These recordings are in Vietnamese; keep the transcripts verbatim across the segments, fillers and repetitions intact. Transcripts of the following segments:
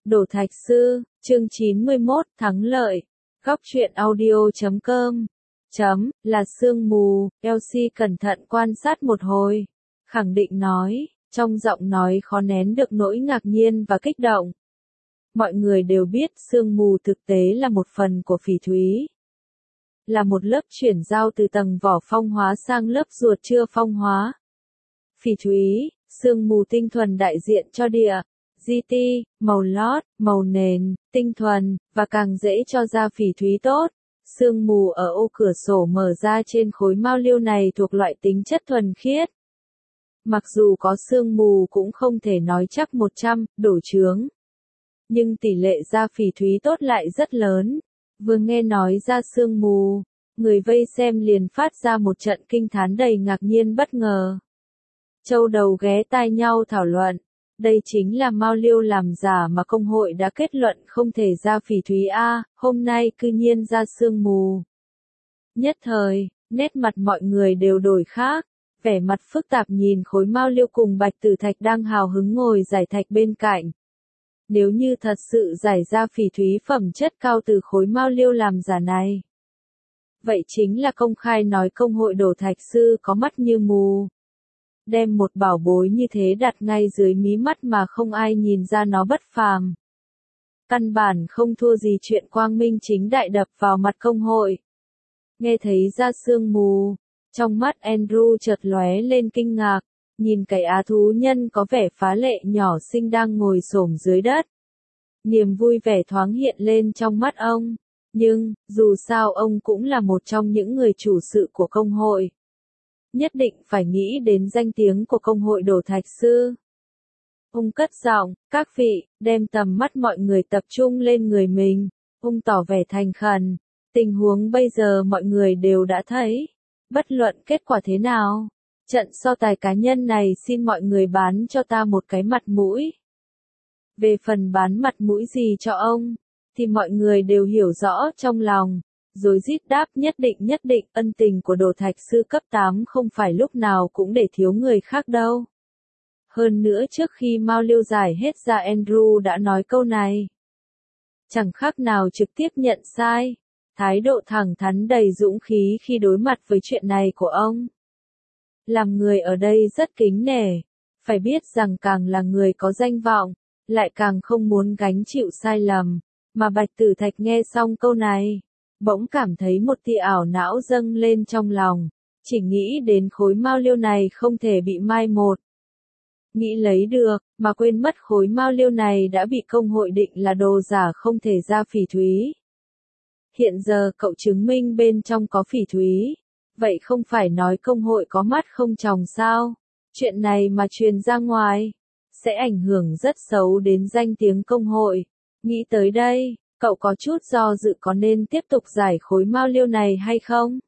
Đổ thạch sư, chương chín mươi mốt, thắng lợi. Góc truyện audio chấm com. Chấm, là sương mù, Elsie cẩn thận quan sát một hồi. Khẳng định nói, trong giọng nói khó nén được nỗi ngạc nhiên và kích động. Mọi người đều biết sương mù thực tế là một phần của phỉ thúy. Là một lớp chuyển giao từ tầng vỏ phong hóa sang lớp ruột chưa phong hóa. Phỉ thúy, sương mù tinh thuần đại diện cho địa, giê tê, màu lót, màu nền, tinh thuần, và càng dễ cho ra phỉ thúy tốt. Sương mù ở ô cửa sổ mở ra trên khối mao liêu này thuộc loại tính chất thuần khiết. Mặc dù có sương mù cũng không thể nói chắc một trăm, đổ chướng. Nhưng tỷ lệ ra phỉ thúy tốt lại rất lớn. Vừa nghe nói ra sương mù, người vây xem liền phát ra một trận kinh thán đầy ngạc nhiên bất ngờ. Châu đầu ghé tai nhau thảo luận. Đây chính là mao liêu làm giả mà công hội đã kết luận không thể ra phỉ thúy A, hôm nay cư nhiên ra sương mù. Nhất thời, nét mặt mọi người đều đổi khác, vẻ mặt phức tạp nhìn khối mao liêu cùng bạch tử thạch đang hào hứng ngồi giải thạch bên cạnh. Nếu như thật sự giải ra phỉ thúy phẩm chất cao từ khối mao liêu làm giả này, vậy chính là công khai nói công hội đổ thạch sư có mắt như mù. Đem một bảo bối như thế đặt ngay dưới mí mắt mà không ai nhìn ra nó bất phàm. Căn bản không thua gì chuyện quang minh chính đại đập vào mặt công hội. Nghe thấy ra sương mù, trong mắt Andrew chợt lóe lên kinh ngạc, nhìn cái á thú nhân có vẻ phá lệ nhỏ xinh đang ngồi xổm dưới đất. Niềm vui vẻ thoáng hiện lên trong mắt ông, nhưng, dù sao ông cũng là một trong những người chủ sự của công hội. Nhất định phải nghĩ đến danh tiếng của công hội đổ thạch sư. Ông cất giọng, các vị, đem tầm mắt mọi người tập trung lên người mình. Ông tỏ vẻ thành khẩn. Tình huống bây giờ mọi người đều đã thấy. Bất luận kết quả thế nào, trận so tài cá nhân này xin mọi người bán cho ta một cái mặt mũi. Về phần bán mặt mũi gì cho ông, thì mọi người đều hiểu rõ trong lòng. Rồi rít đáp nhất định nhất định ân tình của đồ thạch sư cấp tám không phải lúc nào cũng để thiếu người khác đâu. Hơn nữa trước khi mao liêu giải hết ra Andrew đã nói câu này. Chẳng khác nào trực tiếp nhận sai. Thái độ thẳng thắn đầy dũng khí khi đối mặt với chuyện này của ông. Làm người ở đây rất kính nể. Phải biết rằng càng là người có danh vọng, lại càng không muốn gánh chịu sai lầm. Mà Bạch Tử Thạch nghe xong câu này, bỗng cảm thấy một tia ảo não dâng lên trong lòng, chỉ nghĩ đến khối mao liêu này không thể bị mai một. Nghĩ lấy được, mà quên mất khối mao liêu này đã bị công hội định là đồ giả không thể ra phỉ thúy. Hiện giờ cậu chứng minh bên trong có phỉ thúy, vậy không phải nói công hội có mắt không tròng sao? Chuyện này mà truyền ra ngoài, sẽ ảnh hưởng rất xấu đến danh tiếng công hội. Nghĩ tới đây, cậu có chút do dự có nên tiếp tục giải khối mao liêu này hay không?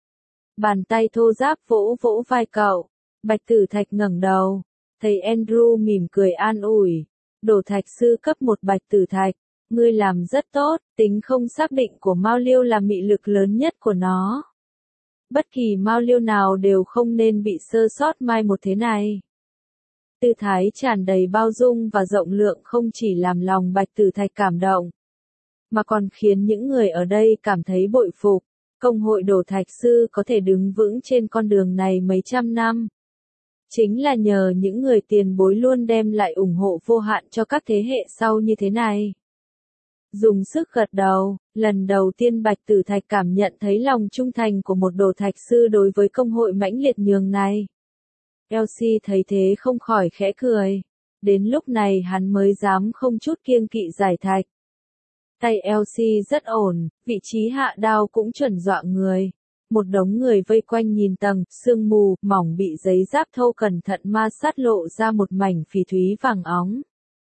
Bàn tay thô ráp vỗ vỗ vai cậu. Bạch Tử Thạch ngẩng đầu, thấy Andrew mỉm cười an ủi. Đổ thạch sư cấp một Bạch Tử Thạch, ngươi làm rất tốt, tính không xác định của mao liêu là mị lực lớn nhất của nó. Bất kỳ mao liêu nào đều không nên bị sơ sót mai một thế này. Tư thái tràn đầy bao dung và rộng lượng không chỉ làm lòng Bạch Tử Thạch cảm động, mà còn khiến những người ở đây cảm thấy bội phục. Công hội đổ thạch sư có thể đứng vững trên con đường này mấy trăm năm. Chính là nhờ những người tiền bối luôn đem lại ủng hộ vô hạn cho các thế hệ sau như thế này. Dùng sức gật đầu, lần đầu tiên Bạch Tử Thạch cảm nhận thấy lòng trung thành của một đổ thạch sư đối với công hội mãnh liệt nhường này. Elsie thấy thế không khỏi khẽ cười. Đến lúc này hắn mới dám không chút kiêng kỵ giải thạch. Tay Elsie rất ổn, vị trí hạ đao cũng chuẩn dọa người. Một đống người vây quanh nhìn tầng, sương mù, mỏng bị giấy giáp thô cẩn thận ma sát lộ ra một mảnh phỉ thúy vàng óng.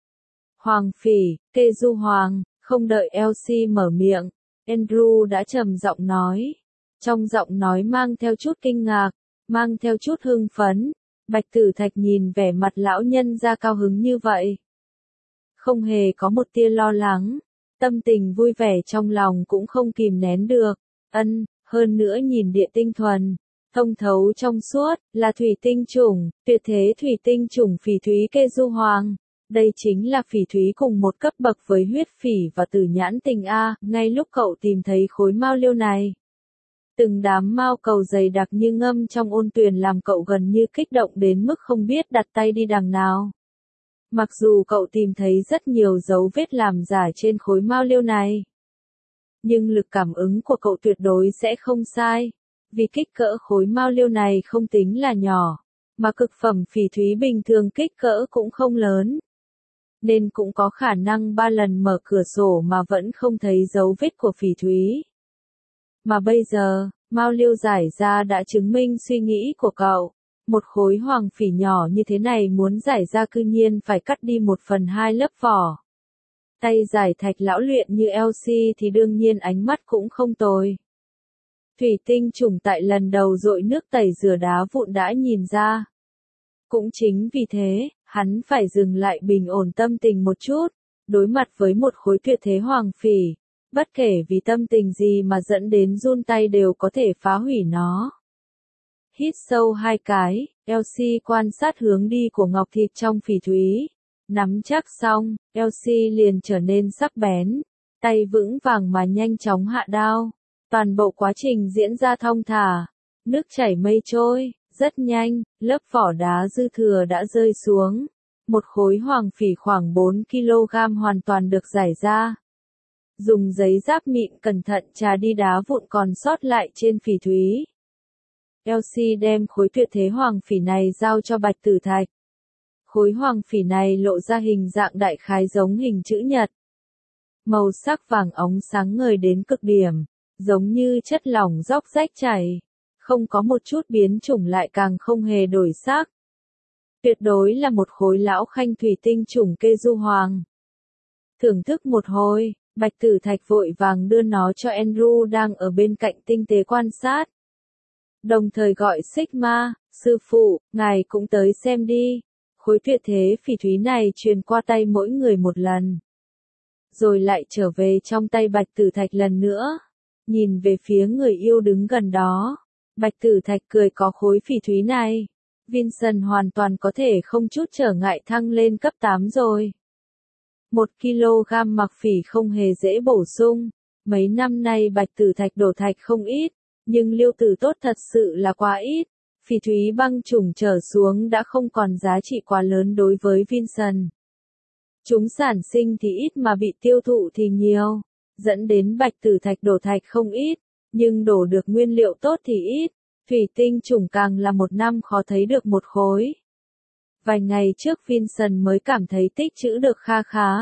Hoàng phỉ, kê du hoàng, không đợi Elsie mở miệng, Andrew đã trầm giọng nói. Trong giọng nói mang theo chút kinh ngạc, mang theo chút hưng phấn. Bạch Tử Thạch nhìn vẻ mặt lão nhân ra cao hứng như vậy. Không hề có một tia lo lắng. Tâm tình vui vẻ trong lòng cũng không kìm nén được. Ân, hơn nữa nhìn địa tinh thuần, thông thấu trong suốt, là thủy tinh chủng, tuyệt thế thủy tinh chủng phỉ thúy kê du hoàng. Đây chính là phỉ thúy cùng một cấp bậc với huyết phỉ và tử nhãn tình A, ngay lúc cậu tìm thấy khối mao liêu này. Từng đám mao cầu dày đặc như ngâm trong ôn tuyền làm cậu gần như kích động đến mức không biết đặt tay đi đằng nào. Mặc dù cậu tìm thấy rất nhiều dấu vết làm giả trên khối mao liêu này, nhưng lực cảm ứng của cậu tuyệt đối sẽ không sai, vì kích cỡ khối mao liêu này không tính là nhỏ, mà cực phẩm phỉ thúy bình thường kích cỡ cũng không lớn, nên cũng có khả năng ba lần mở cửa sổ mà vẫn không thấy dấu vết của phỉ thúy. Mà bây giờ, mao liêu giải ra đã chứng minh suy nghĩ của cậu. Một khối hoàng phỉ nhỏ như thế này muốn giải ra cư nhiên phải cắt đi một phần hai lớp vỏ. Tay giải thạch lão luyện như Elsie thì đương nhiên ánh mắt cũng không tồi. Thủy tinh trùng tại lần đầu dội nước tẩy rửa đá vụn đã nhìn ra. Cũng chính vì thế, hắn phải dừng lại bình ổn tâm tình một chút, đối mặt với một khối tuyệt thế hoàng phỉ. Bất kể vì tâm tình gì mà dẫn đến run tay đều có thể phá hủy nó. Hít sâu hai cái, Elsie quan sát hướng đi của ngọc thịt trong phỉ thúy. Nắm chắc xong, Elsie liền trở nên sắc bén, tay vững vàng mà nhanh chóng hạ đao. Toàn bộ quá trình diễn ra thong thả, nước chảy mây trôi, rất nhanh, lớp vỏ đá dư thừa đã rơi xuống. Một khối hoàng phỉ khoảng bốn ki lô gam hoàn toàn được giải ra. Dùng giấy giáp mịn cẩn thận trà đi đá vụn còn sót lại trên phỉ thúy. Elsie đem khối tuyệt thế hoàng phỉ này giao cho Bạch Tử Thạch. Khối hoàng phỉ này lộ ra hình dạng đại khái giống hình chữ nhật. Màu sắc vàng óng sáng ngời đến cực điểm, giống như chất lỏng róc rách chảy. Không có một chút biến chủng lại càng không hề đổi sắc. Tuyệt đối là một khối lão khanh thủy tinh chủng kê du hoàng. Thưởng thức một hồi, Bạch Tử Thạch vội vàng đưa nó cho Andrew đang ở bên cạnh tinh tế quan sát. Đồng thời gọi Sigma, sư phụ, ngài cũng tới xem đi. Khối tuyệt thế phỉ thúy này truyền qua tay mỗi người một lần. Rồi lại trở về trong tay Bạch Tử Thạch lần nữa. Nhìn về phía người yêu đứng gần đó. Bạch Tử Thạch cười có khối phỉ thúy này. Vincent hoàn toàn có thể không chút trở ngại thăng lên cấp tám rồi. Một ki lô gam mặc phỉ không hề dễ bổ sung. Mấy năm nay Bạch Tử Thạch đổ thạch không ít. Nhưng liêu tử tốt thật sự là quá ít. Phỉ thúy băng chủng trở xuống đã không còn giá trị quá lớn đối với Vincent. Chúng sản sinh thì ít mà bị tiêu thụ thì nhiều. Dẫn đến Bạch Tử Thạch đổ thạch không ít. Nhưng đổ được nguyên liệu tốt thì ít. Thủy tinh chủng càng là một năm khó thấy được một khối. Vài ngày trước Vincent mới cảm thấy tích trữ được kha khá.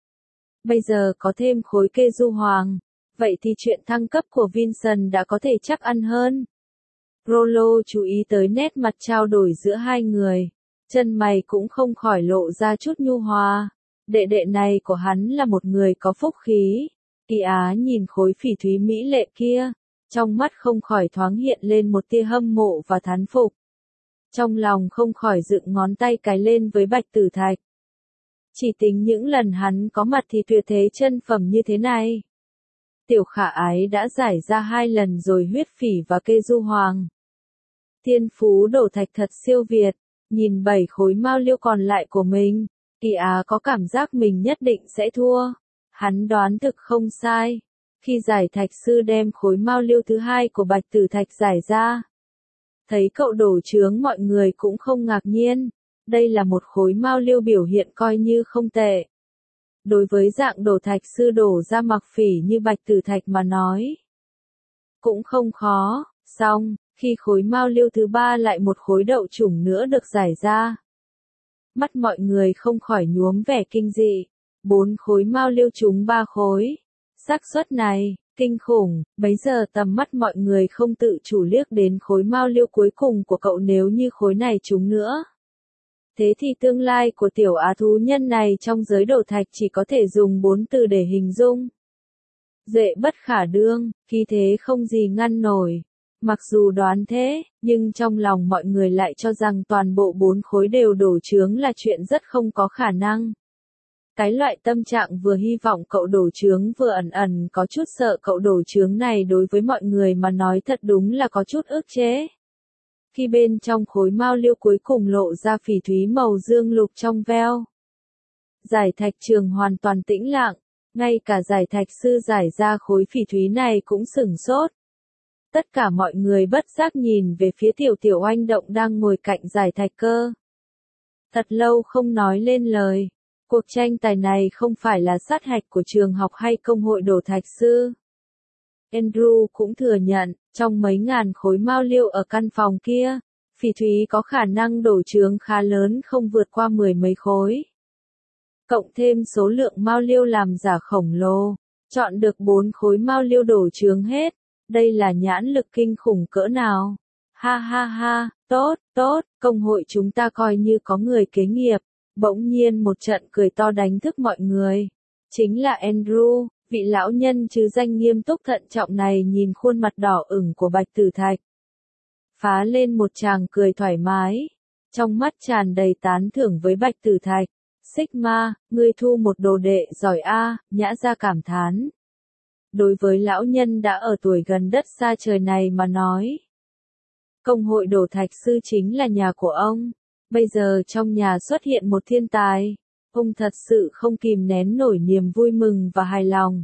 Bây giờ có thêm khối kê du hoàng. Vậy thì chuyện thăng cấp của Vincent đã có thể chắc ăn hơn. Rollo chú ý tới nét mặt trao đổi giữa hai người. Chân mày cũng không khỏi lộ ra chút nhu hòa. Đệ đệ này của hắn là một người có phúc khí. Kỳ Á nhìn khối phỉ thúy mỹ lệ kia. Trong mắt không khỏi thoáng hiện lên một tia hâm mộ và thán phục. Trong lòng không khỏi dựng ngón tay cái lên với Bạch Tử Thạch. Chỉ tính những lần hắn có mặt thì tuyệt thế chân phẩm như thế này. Tiểu Khả Ái đã giải ra hai lần rồi huyết phỉ và kê du hoàng. Thiên phú đổ thạch thật siêu việt, nhìn bảy khối mao liêu còn lại của mình, Kỳ Á có cảm giác mình nhất định sẽ thua. Hắn đoán thực không sai. Khi giải thạch sư đem khối mao liêu thứ hai của Bạch Tử Thạch giải ra. Thấy cậu đổ chướng mọi người cũng không ngạc nhiên. Đây là một khối mao liêu biểu hiện coi như không tệ. Đối với dạng đổ thạch sư đổ ra mặc phỉ như Bạch Tử Thạch mà nói. Cũng không khó, xong, khi khối mao liêu thứ ba lại một khối đậu chủng nữa được giải ra. Mắt mọi người không khỏi nhuốm vẻ kinh dị. Bốn khối mao liêu trúng ba khối. Xác suất này, kinh khủng, bấy giờ tầm mắt mọi người không tự chủ liếc đến khối mao liêu cuối cùng của cậu nếu như khối này trúng nữa. Thế thì tương lai của tiểu á thú nhân này trong giới đổ thạch chỉ có thể dùng bốn từ để hình dung. Duệ bất khả đương, khi thế không gì ngăn nổi. Mặc dù đoán thế, nhưng trong lòng mọi người lại cho rằng toàn bộ bốn khối đều đổ chướng là chuyện rất không có khả năng. Cái loại tâm trạng vừa hy vọng cậu đổ chướng vừa ẩn ẩn có chút sợ cậu đổ chướng này đối với mọi người mà nói thật đúng là có chút ức chế. Khi bên trong khối mao liêu cuối cùng lộ ra phỉ thúy màu dương lục trong veo. Giải thạch trường hoàn toàn tĩnh lặng, ngay cả giải thạch sư giải ra khối phỉ thúy này cũng sửng sốt. Tất cả mọi người bất giác nhìn về phía tiểu tiểu oanh động đang ngồi cạnh giải thạch cơ. Thật lâu không nói lên lời, cuộc tranh tài này không phải là sát hạch của trường học hay công hội đổ thạch sư. Andrew cũng thừa nhận, trong mấy ngàn khối mao liêu ở căn phòng kia, phỉ thúy có khả năng đổ chướng khá lớn không vượt qua mười mấy khối. Cộng thêm số lượng mao liêu làm giả khổng lồ, chọn được bốn khối mao liêu đổ chướng hết, đây là nhãn lực kinh khủng cỡ nào. Ha ha ha, tốt, tốt, công hội chúng ta coi như có người kế nghiệp. Bỗng nhiên một trận cười to đánh thức mọi người. Chính là Andrew, vị lão nhân chứ danh nghiêm túc thận trọng này nhìn khuôn mặt đỏ ửng của Bạch Tử Thạch. Phá lên một tràng cười thoải mái. Trong mắt tràn đầy tán thưởng với Bạch Tử Thạch. Sigma, ngươi thu một đồ đệ giỏi a, nhã ra cảm thán. Đối với lão nhân đã ở tuổi gần đất xa trời này mà nói. Công hội đổ thạch sư chính là nhà của ông. Bây giờ trong nhà xuất hiện một thiên tài. Ông thật sự không kìm nén nổi niềm vui mừng và hài lòng.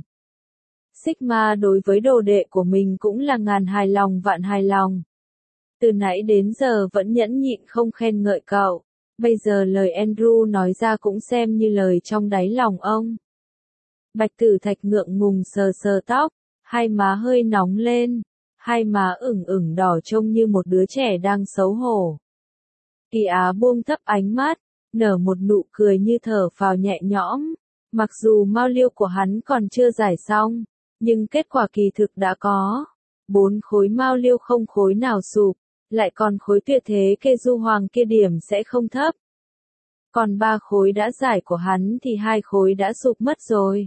Sigma đối với đồ đệ của mình cũng là ngàn hài lòng vạn hài lòng. Từ nãy đến giờ vẫn nhẫn nhịn không khen ngợi cậu. Bây giờ lời Andrew nói ra cũng xem như lời trong đáy lòng ông. Bạch Tử Thạch ngượng ngùng sờ sờ tóc, hai má hơi nóng lên, hai má ửng ửng đỏ trông như một đứa trẻ đang xấu hổ. Kỳ Á buông thấp ánh mắt, nở một nụ cười như thở phào nhẹ nhõm. Mặc dù mao liêu của hắn còn chưa giải xong, nhưng kết quả kỳ thực đã có. Bốn khối mao liêu không khối nào sụp, lại còn khối tuyệt thế kê du hoàng kia điểm sẽ không thấp. Còn ba khối đã giải của hắn thì hai khối đã sụp mất rồi.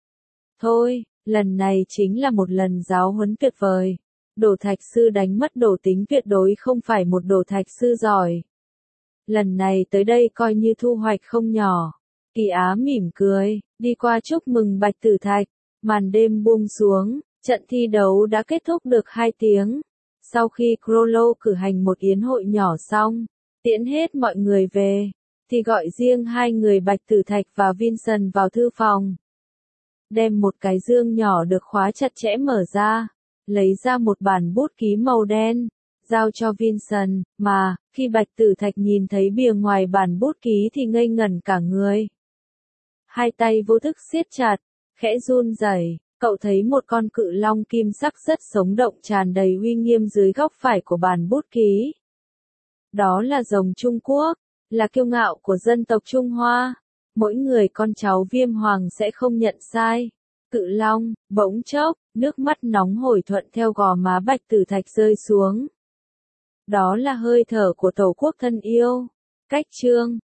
Thôi, lần này chính là một lần giáo huấn tuyệt vời. Đổ thạch sư đánh mất đồ tính tuyệt đối không phải một đổ thạch sư giỏi. Lần này tới đây coi như thu hoạch không nhỏ. Kỳ Á mỉm cười, đi qua chúc mừng Bạch Tử Thạch. Màn đêm buông xuống, trận thi đấu đã kết thúc được hai tiếng. Sau khi Crollo cử hành một yến hội nhỏ xong, tiễn hết mọi người về, thì gọi riêng hai người Bạch Tử Thạch và Vincent vào thư phòng. Đem một cái dương nhỏ được khóa chặt chẽ mở ra, lấy ra một bản bút ký màu đen, giao cho Vincent, mà, khi Bạch Tử Thạch nhìn thấy bìa ngoài bản bút ký thì ngây ngẩn cả người. Hai tay vô thức siết chặt, khẽ run rẩy, cậu thấy một con cự long kim sắc rất sống động tràn đầy uy nghiêm dưới góc phải của bản bút ký. Đó là rồng Trung Quốc, là kiêu ngạo của dân tộc Trung Hoa. Mỗi người con cháu Viêm Hoàng sẽ không nhận sai. Cự long, bỗng chốc, nước mắt nóng hổi thuận theo gò má Bạch Tử Thạch rơi xuống. Đó là hơi thở của Tổ quốc thân yêu. Cách chương